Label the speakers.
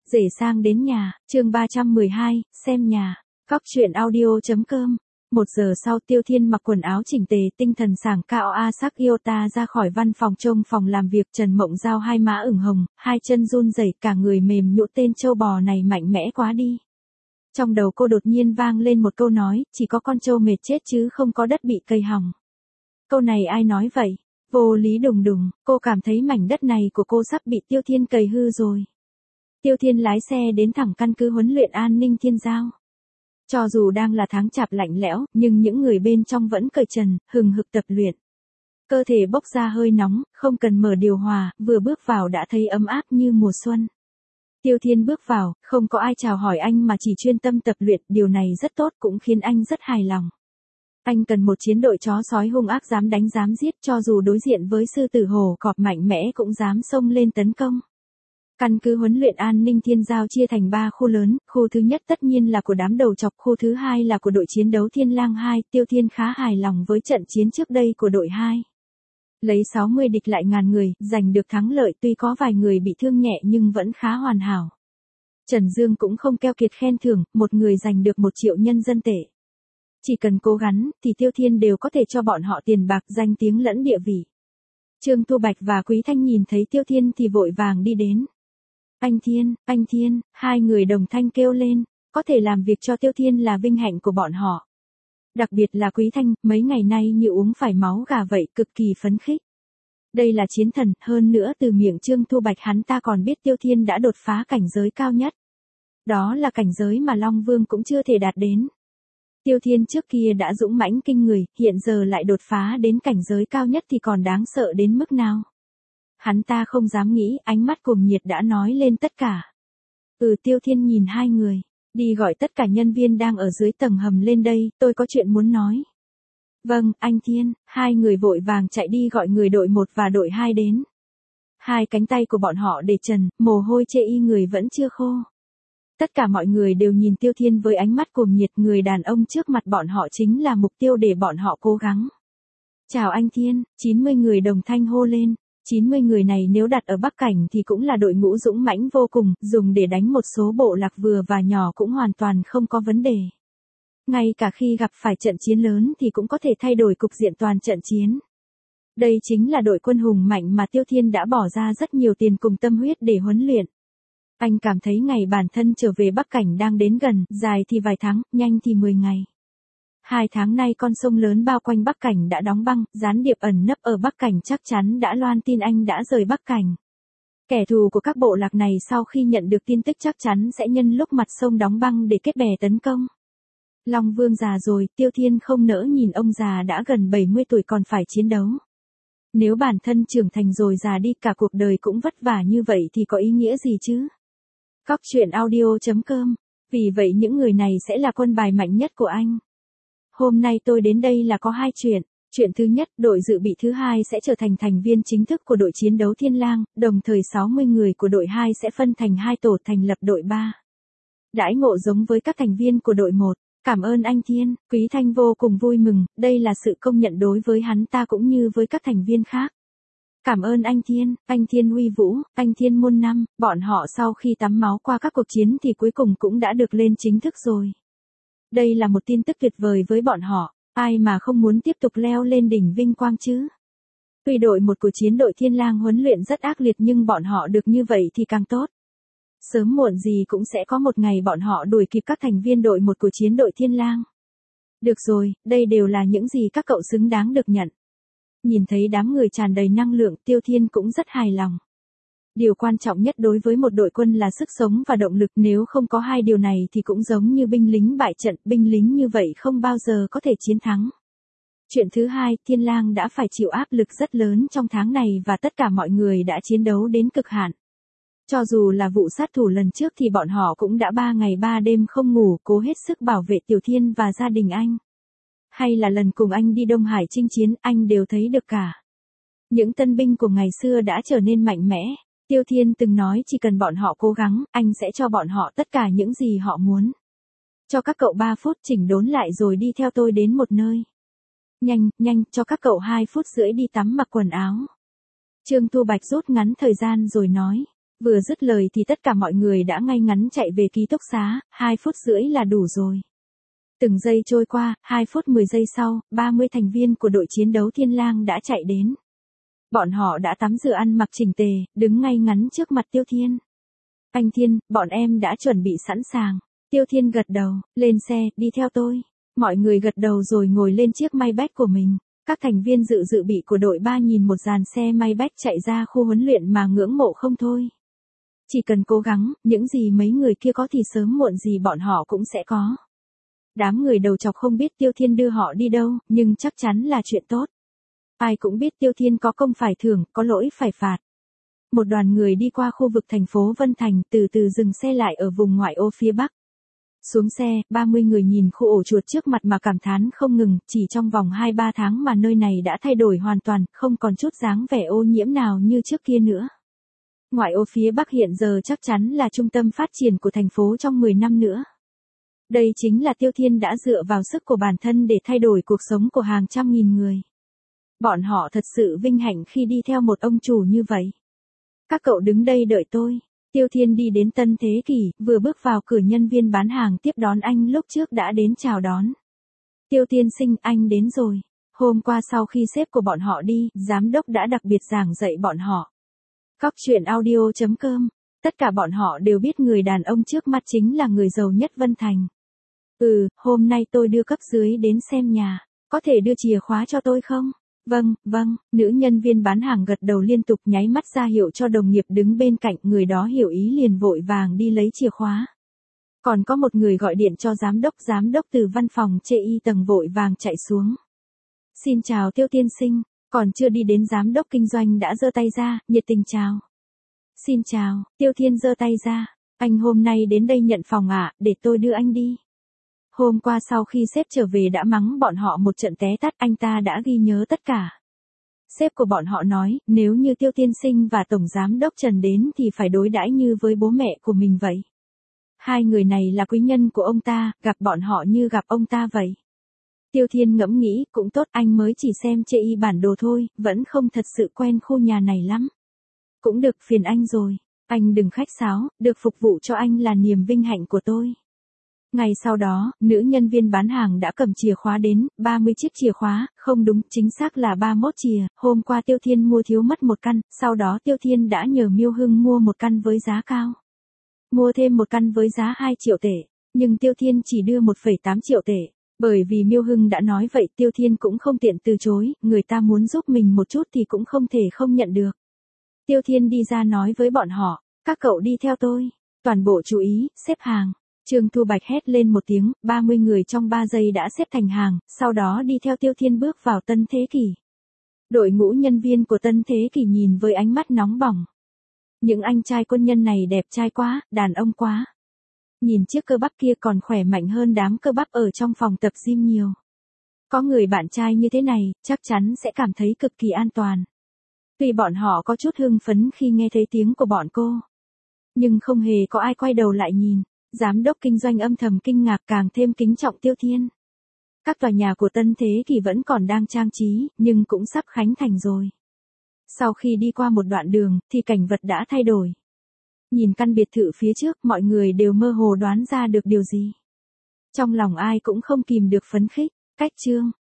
Speaker 1: Rể sang đến nhà, chương 312, xem nhà. Cóc truyện audio.com. 1 giờ sau Tiêu Thiên mặc quần áo chỉnh tề, tinh thần sảng cao sắc Iota ra khỏi văn phòng trông phòng làm việc. Trần Mộng Giao hai má ửng hồng, hai chân run rẩy, cả người mềm nhũn, tên trâu bò này mạnh mẽ quá đi. Trong đầu cô đột nhiên vang lên một câu nói, chỉ có con trâu mệt chết chứ không có đất bị cây hỏng. Câu này ai nói vậy? Vô lý đùng đùng, cô cảm thấy mảnh đất này của cô sắp bị Tiêu Thiên cày hư rồi. Tiêu Thiên lái xe đến thẳng căn cứ huấn luyện an ninh Thiên Giao. Cho dù đang là tháng chạp lạnh lẽo, nhưng những người bên trong vẫn cởi trần, hừng hực tập luyện. Cơ thể bốc ra hơi nóng, không cần mở điều hòa, vừa bước vào đã thấy ấm áp như mùa xuân. Tiêu Thiên bước vào, không có ai chào hỏi anh mà chỉ chuyên tâm tập luyện, điều này rất tốt, cũng khiến anh rất hài lòng. Anh cần một chiến đội chó sói hung ác, dám đánh dám giết, cho dù đối diện với sư tử hổ cọp mạnh mẽ cũng dám xông lên tấn công. Căn cứ huấn luyện an ninh Thiên Giao chia thành 3 khu lớn, khu thứ nhất tất nhiên là của đám đầu chọc, khu thứ hai là của đội chiến đấu Thiên Lang 2, Tiêu Thiên khá hài lòng với trận chiến trước đây của đội 2. Lấy 60 địch lại ngàn người, giành được thắng lợi, tuy có vài người bị thương nhẹ nhưng vẫn khá hoàn hảo. Trần Dương cũng không keo kiệt khen thưởng, một người giành được 1 triệu nhân dân tệ. Chỉ cần cố gắng, thì Tiêu Thiên đều có thể cho bọn họ tiền bạc, danh tiếng lẫn địa vị. Trương Thu Bạch và Quý Thanh nhìn thấy Tiêu Thiên thì vội vàng đi đến. Anh Thiên, hai người đồng thanh kêu lên, có thể làm việc cho Tiêu Thiên là vinh hạnh của bọn họ. Đặc biệt là Quý Thanh, mấy ngày nay như uống phải máu gà vậy, cực kỳ phấn khích. Đây là chiến thần, hơn nữa từ miệng Trương Thu Bạch hắn ta còn biết Tiêu Thiên đã đột phá cảnh giới cao nhất. Đó là cảnh giới mà Long Vương cũng chưa thể đạt đến. Tiêu Thiên trước kia đã dũng mãnh kinh người, hiện giờ lại đột phá đến cảnh giới cao nhất thì còn đáng sợ đến mức nào. Hắn ta không dám nghĩ, ánh mắt cuồng nhiệt đã nói lên tất cả. Tiêu Thiên nhìn hai người, đi gọi tất cả nhân viên đang ở dưới tầng hầm lên đây, tôi có chuyện muốn nói. Vâng, anh Thiên, hai người vội vàng chạy đi gọi người đội 1 và đội 2 đến. Hai cánh tay của bọn họ để trần, mồ hôi chê y người vẫn chưa khô. Tất cả mọi người đều nhìn Tiêu Thiên với ánh mắt cuồng nhiệt, người đàn ông trước mặt bọn họ chính là mục tiêu để bọn họ cố gắng. Chào anh Thiên, 90 người đồng thanh hô lên. 90 người này nếu đặt ở Bắc Cảnh thì cũng là đội ngũ dũng mãnh vô cùng, dùng để đánh một số bộ lạc vừa và nhỏ cũng hoàn toàn không có vấn đề. Ngay cả khi gặp phải trận chiến lớn thì cũng có thể thay đổi cục diện toàn trận chiến. Đây chính là đội quân hùng mạnh mà Tiêu Thiên đã bỏ ra rất nhiều tiền cùng tâm huyết để huấn luyện. Anh cảm thấy ngày bản thân trở về Bắc Cảnh đang đến gần, dài thì vài tháng, nhanh thì 10 ngày. 2 tháng nay con sông lớn bao quanh Bắc Cảnh đã đóng băng, gián điệp ẩn nấp ở Bắc Cảnh chắc chắn đã loan tin anh đã rời Bắc Cảnh. Kẻ thù của các bộ lạc này sau khi nhận được tin tức chắc chắn sẽ nhân lúc mặt sông đóng băng để kết bè tấn công. Long Vương già rồi, Tiêu Thiên không nỡ nhìn ông già đã gần 70 tuổi còn phải chiến đấu. Nếu bản thân trưởng thành rồi già đi cả cuộc đời cũng vất vả như vậy thì có ý nghĩa gì chứ? Cóc truyện audio.com. Vì vậy những người này sẽ là quân bài mạnh nhất của anh. Hôm nay tôi đến đây là có 2 chuyện. Chuyện thứ nhất, đội dự bị thứ 2 sẽ trở thành thành viên chính thức của đội chiến đấu Thiên Lang, đồng thời 60 người của đội 2 sẽ phân thành 2 tổ thành lập đội 3. Đãi ngộ giống với các thành viên của đội 1. Cảm ơn anh Thiên, Quý Thanh vô cùng vui mừng, đây là sự công nhận đối với hắn ta cũng như với các thành viên khác. Cảm ơn anh Thiên uy vũ, anh Thiên muôn năm, bọn họ sau khi tắm máu qua các cuộc chiến thì cuối cùng cũng đã được lên chính thức rồi. Đây là một tin tức tuyệt vời với bọn họ, ai mà không muốn tiếp tục leo lên đỉnh vinh quang chứ. Tuy đội 1 của chiến đội Thiên Lang huấn luyện rất ác liệt nhưng bọn họ được như vậy thì càng tốt. Sớm muộn gì cũng sẽ có một ngày bọn họ đuổi kịp các thành viên đội 1 của chiến đội Thiên Lang. Được rồi, đây đều là những gì các cậu xứng đáng được nhận. Nhìn thấy đám người tràn đầy năng lượng, Tiêu Thiên cũng rất hài lòng. Điều quan trọng nhất đối với một đội quân là sức sống và động lực, nếu không có hai điều này thì cũng giống như binh lính bại trận, binh lính như vậy không bao giờ có thể chiến thắng. Chuyện thứ hai, Thiên Lang đã phải chịu áp lực rất lớn trong tháng này và tất cả mọi người đã chiến đấu đến cực hạn. Cho dù là vụ sát thủ lần trước thì bọn họ cũng đã 3 ngày 3 đêm không ngủ, cố hết sức bảo vệ Tiểu Thiên và gia đình anh. Hay là lần cùng anh đi Đông Hải chinh chiến, anh đều thấy được cả. Những tân binh của ngày xưa đã trở nên mạnh mẽ. Tiêu Thiên từng nói chỉ cần bọn họ cố gắng, anh sẽ cho bọn họ tất cả những gì họ muốn. Cho các cậu 3 phút chỉnh đốn lại rồi đi theo tôi đến một nơi. Nhanh, cho các cậu 2 phút rưỡi đi tắm mặc quần áo. Trương Thu Bạch rút ngắn thời gian rồi nói. Vừa dứt lời thì tất cả mọi người đã ngay ngắn chạy về ký túc xá, 2 phút rưỡi là đủ rồi. Từng giây trôi qua, 2 phút 10 giây sau, 30 thành viên của đội chiến đấu Thiên Lang đã chạy đến. Bọn họ đã tắm rửa ăn mặc chỉnh tề, đứng ngay ngắn trước mặt Tiêu Thiên. Anh Thiên, bọn em đã chuẩn bị sẵn sàng. Tiêu Thiên gật đầu, lên xe, đi theo tôi. Mọi người gật đầu rồi ngồi lên chiếc Maybach của mình. Các thành viên dự bị của đội 3 nhìn một dàn xe Maybach chạy ra khu huấn luyện mà ngưỡng mộ không thôi. Chỉ cần cố gắng, những gì mấy người kia có thì sớm muộn gì bọn họ cũng sẽ có. Đám người đầu chọc không biết Tiêu Thiên đưa họ đi đâu, nhưng chắc chắn là chuyện tốt. Ai cũng biết Tiêu Thiên có công phải thưởng, có lỗi phải phạt. Một đoàn người đi qua khu vực thành phố Vân Thành, từ từ dừng xe lại ở vùng ngoại ô phía Bắc. Xuống xe, 30 người nhìn khu ổ chuột trước mặt mà cảm thán không ngừng, chỉ trong vòng 2-3 tháng mà nơi này đã thay đổi hoàn toàn, không còn chút dáng vẻ ô nhiễm nào như trước kia nữa. Ngoại ô phía Bắc hiện giờ chắc chắn là trung tâm phát triển của thành phố trong 10 năm nữa. Đây chính là Tiêu Thiên đã dựa vào sức của bản thân để thay đổi cuộc sống của hàng trăm nghìn người. Bọn họ thật sự vinh hạnh khi đi theo một ông chủ như vậy. Các cậu đứng đây đợi tôi. Tiêu Thiên đi đến Tân Thế Kỷ, vừa bước vào cửa nhân viên bán hàng tiếp đón anh lúc trước đã đến chào đón. Tiêu tiên sinh, anh đến rồi. Hôm qua sau khi sếp của bọn họ đi, giám đốc đã đặc biệt giảng dạy bọn họ. Cóc truyện audio.com. Tất cả bọn họ đều biết người đàn ông trước mắt chính là người giàu nhất Vân Thành. Hôm nay tôi đưa cấp dưới đến xem nhà. Có thể đưa chìa khóa cho tôi không? Vâng, nữ nhân viên bán hàng gật đầu liên tục nháy mắt ra hiệu cho đồng nghiệp đứng bên cạnh, người đó hiểu ý liền vội vàng đi lấy chìa khóa. Còn có một người gọi điện cho giám đốc từ văn phòng chê y tầng vội vàng chạy xuống. Xin chào Tiêu tiên sinh, còn chưa đi đến giám đốc kinh doanh đã giơ tay ra, nhiệt tình chào. Xin chào, Tiêu Thiên giơ tay ra, anh hôm nay đến đây nhận phòng à, để tôi đưa anh đi. Hôm qua sau khi sếp trở về đã mắng bọn họ một trận té tát, anh ta đã ghi nhớ tất cả. Sếp của bọn họ nói, nếu như Tiêu tiên sinh và Tổng Giám đốc Trần đến thì phải đối đãi như với bố mẹ của mình vậy. Hai người này là quý nhân của ông ta, gặp bọn họ như gặp ông ta vậy. Tiêu Thiên ngẫm nghĩ, cũng tốt, anh mới chỉ xem chê y bản đồ thôi, vẫn không thật sự quen khu nhà này lắm. Cũng được, phiền anh rồi. Anh đừng khách sáo, được phục vụ cho anh là niềm vinh hạnh của tôi. Ngày sau đó, nữ nhân viên bán hàng đã cầm chìa khóa đến, 30 chiếc chìa khóa, không đúng, chính xác là 31 chìa. Hôm qua Tiêu Thiên mua thiếu mất một căn, sau đó Tiêu Thiên đã nhờ Miêu Hưng mua một căn với giá cao. Mua thêm một căn với giá 2 triệu tệ, nhưng Tiêu Thiên chỉ đưa 1,8 triệu tệ. Bởi vì Miêu Hưng đã nói vậy, Tiêu Thiên cũng không tiện từ chối, người ta muốn giúp mình một chút thì cũng không thể không nhận được. Tiêu Thiên đi ra nói với bọn họ, các cậu đi theo tôi, toàn bộ chú ý, xếp hàng. Trương Thu Bạch hét lên một tiếng, 30 người trong 3 giây đã xếp thành hàng, sau đó đi theo Tiêu Thiên bước vào Tân Thế Kỷ. Đội ngũ nhân viên của Tân Thế Kỷ nhìn với ánh mắt nóng bỏng. Những anh trai quân nhân này đẹp trai quá, đàn ông quá. Nhìn chiếc cơ bắp kia còn khỏe mạnh hơn đám cơ bắp ở trong phòng tập gym nhiều. Có người bạn trai như thế này, chắc chắn sẽ cảm thấy cực kỳ an toàn. Tuy bọn họ có chút hưng phấn khi nghe thấy tiếng của bọn cô, nhưng không hề có ai quay đầu lại nhìn. Giám đốc kinh doanh âm thầm kinh ngạc, càng thêm kính trọng Tiêu Thiên. Các tòa nhà của Tân Thế Kỷ vẫn còn đang trang trí, nhưng cũng sắp khánh thành rồi. Sau khi đi qua một đoạn đường, thì cảnh vật đã thay đổi. Nhìn căn biệt thự phía trước, mọi người đều mơ hồ đoán ra được điều gì. Trong lòng ai cũng không kìm được phấn khích. Cách chương